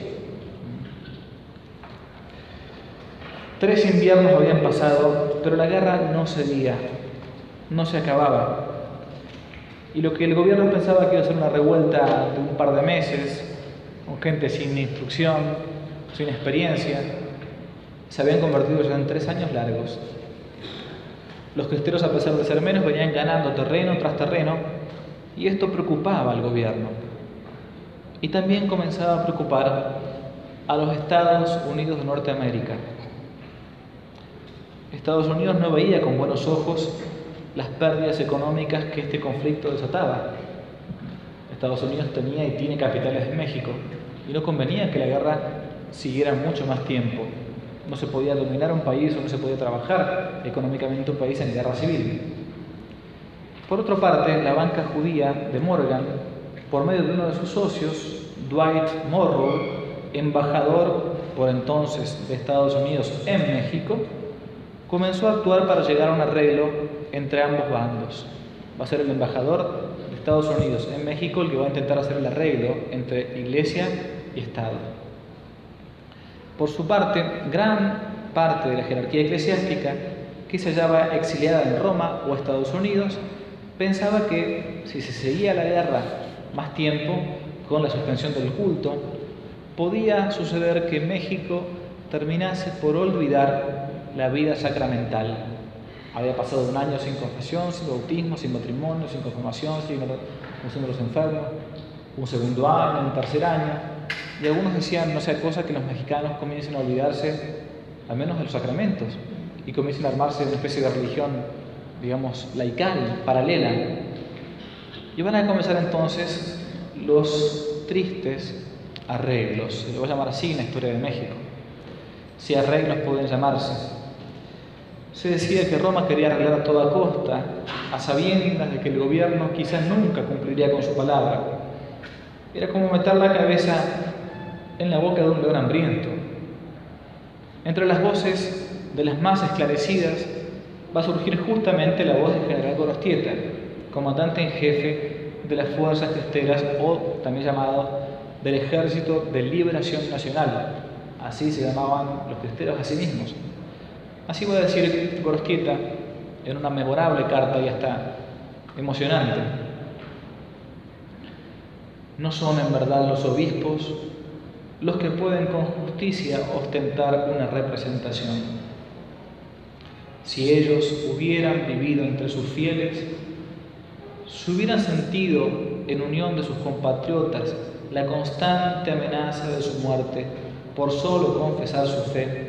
Tres inviernos habían pasado, pero la guerra no cedía, no se acababa. Y lo que el gobierno pensaba que iba a ser una revuelta de un par de meses, con gente sin instrucción, sin experiencia, se habían convertido ya en tres años largos. Los cristeros, a pesar de ser menos, venían ganando terreno tras terreno, y esto preocupaba al gobierno. Y también comenzaba a preocupar a los Estados Unidos de Norteamérica. Estados Unidos no veía con buenos ojos las pérdidas económicas que este conflicto desataba. Estados Unidos tenía y tiene capitales en México, y no convenía que la guerra siguiera mucho más tiempo. No se podía dominar un país o no se podía trabajar económicamente un país en guerra civil. Por otra parte, la banca judía de Morgan, por medio de uno de sus socios, Dwight Morrow, embajador por entonces de Estados Unidos en México, comenzó a actuar para llegar a un arreglo entre ambos bandos. Va a ser el embajador de Estados Unidos en México el que va a intentar hacer el arreglo entre Iglesia y Estado. Por su parte, gran parte de la jerarquía eclesiástica, que se hallaba exiliada en Roma o Estados Unidos, pensaba que si se seguía la guerra más tiempo, con la suspensión del culto, podía suceder que México terminase por olvidar la vida sacramental. Había pasado un año sin confesión, sin bautismo, sin matrimonio, sin confirmación, sin unción de los enfermos, un segundo año, un tercer año. Y algunos decían, no sea cosa que los mexicanos comiencen a olvidarse, al menos de los sacramentos, y comiencen a armarse una especie de religión, digamos, laical, paralela. Y van a comenzar entonces los tristes arreglos, se lo voy a llamar así en la historia de México, si arreglos pueden llamarse. Se decía que Roma quería arreglar a toda costa, a sabiendas de que el gobierno quizás nunca cumpliría con su palabra. Era como meter la cabeza en la boca de un león hambriento. Entre las voces de las más esclarecidas va a surgir justamente la voz del general Gorostieta, comandante en jefe de las fuerzas cristeras, o también llamado del Ejército de Liberación Nacional. Así se llamaban los cristeros a sí mismos. Así va a decir Gorostieta en una memorable carta y hasta emocionante. no son en verdad los obispos los que pueden con justicia ostentar una representación. Si ellos hubieran vivido entre sus fieles, si hubieran sentido en unión de sus compatriotas la constante amenaza de su muerte por solo confesar su fe,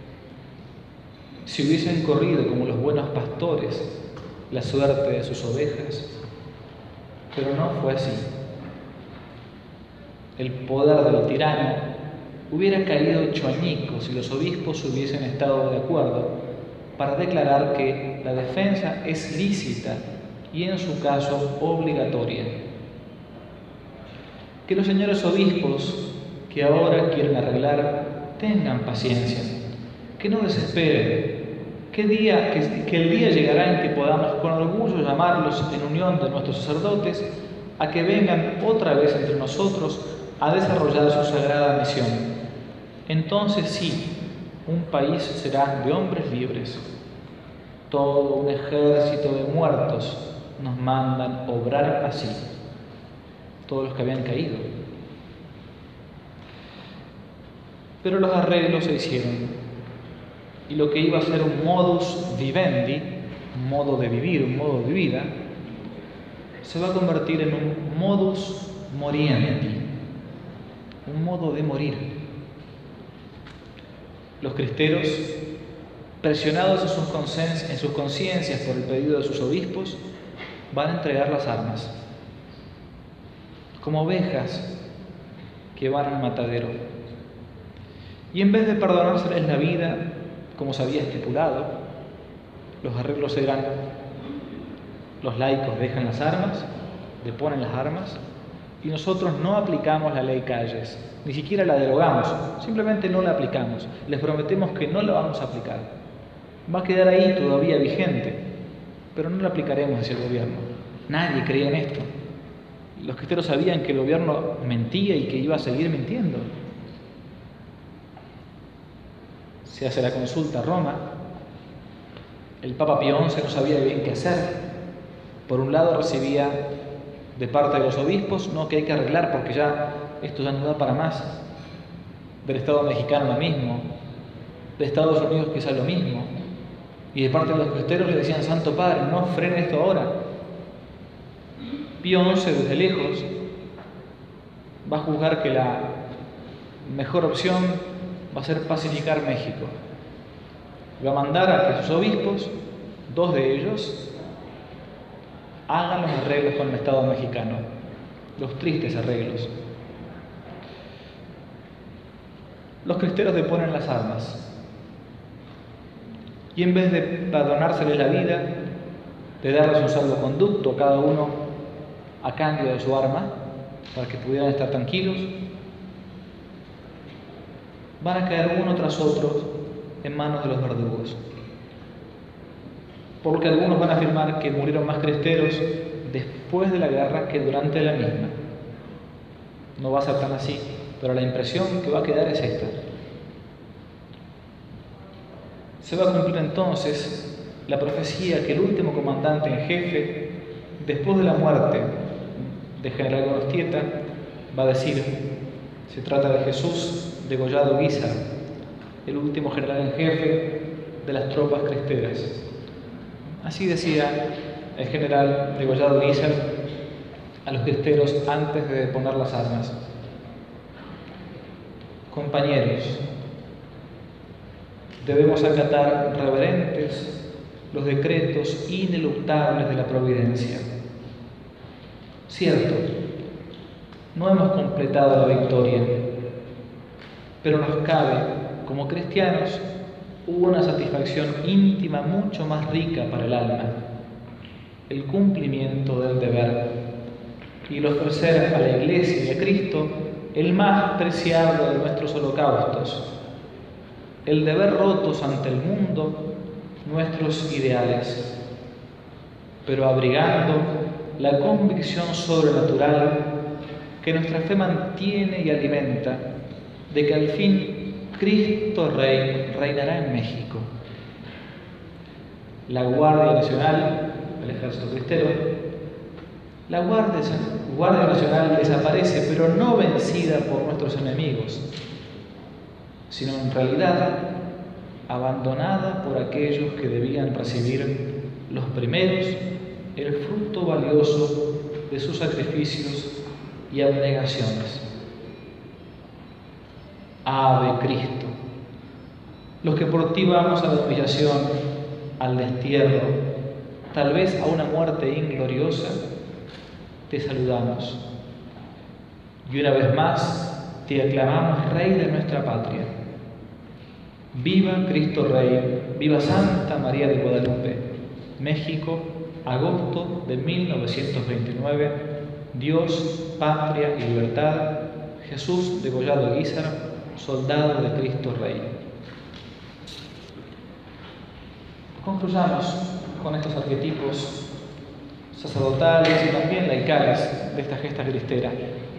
si hubiesen corrido como los buenos pastores la suerte de sus ovejas, pero no fue así. El poder del tirano hubiera caído hecho añicos si los obispos hubiesen estado de acuerdo para declarar que la defensa es lícita y en su caso obligatoria. Que los señores obispos que ahora quieren arreglar tengan paciencia, que no desesperen, que, día, que, que el día llegará en que podamos con orgullo llamarlos en unión de nuestros sacerdotes a que vengan otra vez entre nosotros a desarrollar su sagrada misión. Entonces sí, un país será de hombres libres. Todo un ejército de muertos nos mandan obrar así, todos los que habían caído. Pero los arreglos se hicieron, y lo que iba a ser un modus vivendi, un modo de vivir, un modo de vida, se va a convertir en un modus moriendi, un modo de morir. Los cristeros, presionados en sus, concien- en sus conciencias por el pedido de sus obispos, van a entregar las armas, como ovejas que van al matadero. Y en vez de perdonárseles la vida, como se había estipulado, los arreglos serán: los laicos dejan las armas, deponen las armas, y nosotros no aplicamos la ley Calles, ni siquiera la derogamos, simplemente no la aplicamos. Les prometemos que no la vamos a aplicar. Va a quedar ahí todavía vigente, pero no la aplicaremos hacia el gobierno. Nadie creía en esto. Los cristeros sabían que el gobierno mentía y que iba a seguir mintiendo. Se hace la consulta a Roma. El Papa Pío once no sabía bien qué hacer. Por un lado recibía de parte de los obispos, no, que hay que arreglar porque ya esto ya no da para más. Del Estado mexicano lo mismo, de Estados Unidos quizá lo mismo. Y de parte de los cristeros le decían: Santo Padre, no frene esto ahora. Pío once desde lejos va a juzgar que la mejor opción va a ser pacificar México. Va a mandar a que sus obispos, dos de ellos, hagan los arreglos con el Estado mexicano, los tristes arreglos. Los cristeros deponen las armas y en vez de perdonárseles la vida, de darles un salvoconducto a cada uno a cambio de su arma, para que pudieran estar tranquilos, van a caer uno tras otro en manos de los verdugos. Por lo que algunos van a afirmar que murieron más cristeros después de la guerra que durante la misma. No va a ser tan así, pero la impresión que va a quedar es esta. Se va a cumplir entonces la profecía que el último comandante en jefe, después de la muerte de General Gorostieta, va a decir: se trata de Jesús Degollado Guízar, el último general en jefe de las tropas cristeras. Así decía el general Degollado Guízar a los cristeros antes de deponer las armas: compañeros, debemos acatar reverentes los decretos ineluctables de la providencia. Cierto, no hemos completado la victoria, pero nos cabe, como cristianos, una satisfacción íntima mucho más rica para el alma: el cumplimiento del deber y el ofrecer a la Iglesia y a Cristo el más preciado de nuestros holocaustos, el de ver rotos ante el mundo nuestros ideales, pero abrigando la convicción sobrenatural que nuestra fe mantiene y alimenta, de que al fin Cristo Rey reinará en México. La Guardia Nacional, el Ejército Cristero, La Guardia, Guardia Nacional desaparece, pero no vencida por nuestros enemigos, sino en realidad abandonada por aquellos que debían recibir los primeros el fruto valioso de sus sacrificios y abnegaciones. Ave Cristo, los que por ti vamos a la humillación, al destierro, tal vez a una muerte ingloriosa, te saludamos y una vez más te aclamamos Rey de nuestra patria. Viva Cristo Rey, viva Santa María de Guadalupe. México, agosto de mil novecientos veintinueve, Dios, patria y libertad, Jesús degollado de Guízar, soldado de Cristo Rey. Concluyamos con estos arquetipos sacerdotales y también laicales de esta gesta cristera.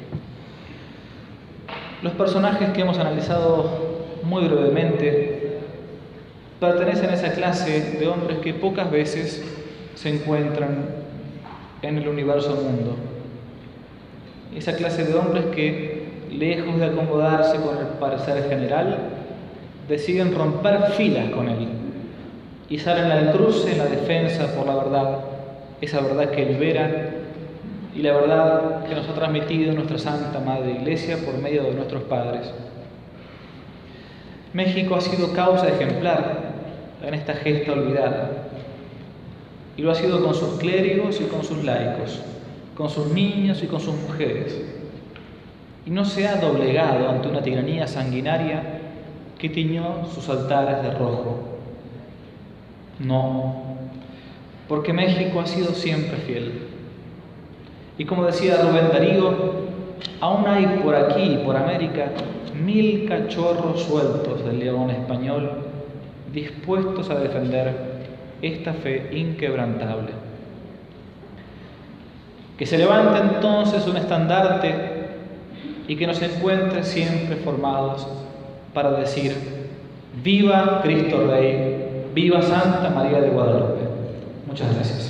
Los personajes que hemos analizado muy brevemente pertenecen a esa clase de hombres que pocas veces se encuentran en el universo mundo. Esa clase de hombres que, lejos de acomodarse con el parecer general, deciden romper filas con él y salen al cruce en la defensa por la verdad, esa verdad que libera y la verdad que nos ha transmitido nuestra Santa Madre Iglesia por medio de nuestros padres. México ha sido causa ejemplar en esta gesta olvidada, y lo ha sido con sus clérigos y con sus laicos, con sus niños y con sus mujeres, y no se ha doblegado ante una tiranía sanguinaria que tiñó sus altares de rojo. No, porque México ha sido siempre fiel. Y como decía Rubén Darío, aún hay por aquí y por América mil cachorros sueltos del león español dispuestos a defender esta fe inquebrantable. Que se levante entonces un estandarte y que nos encuentre siempre formados para decir: ¡Viva Cristo Rey! ¡Viva Santa María de Guadalupe! Muchas gracias.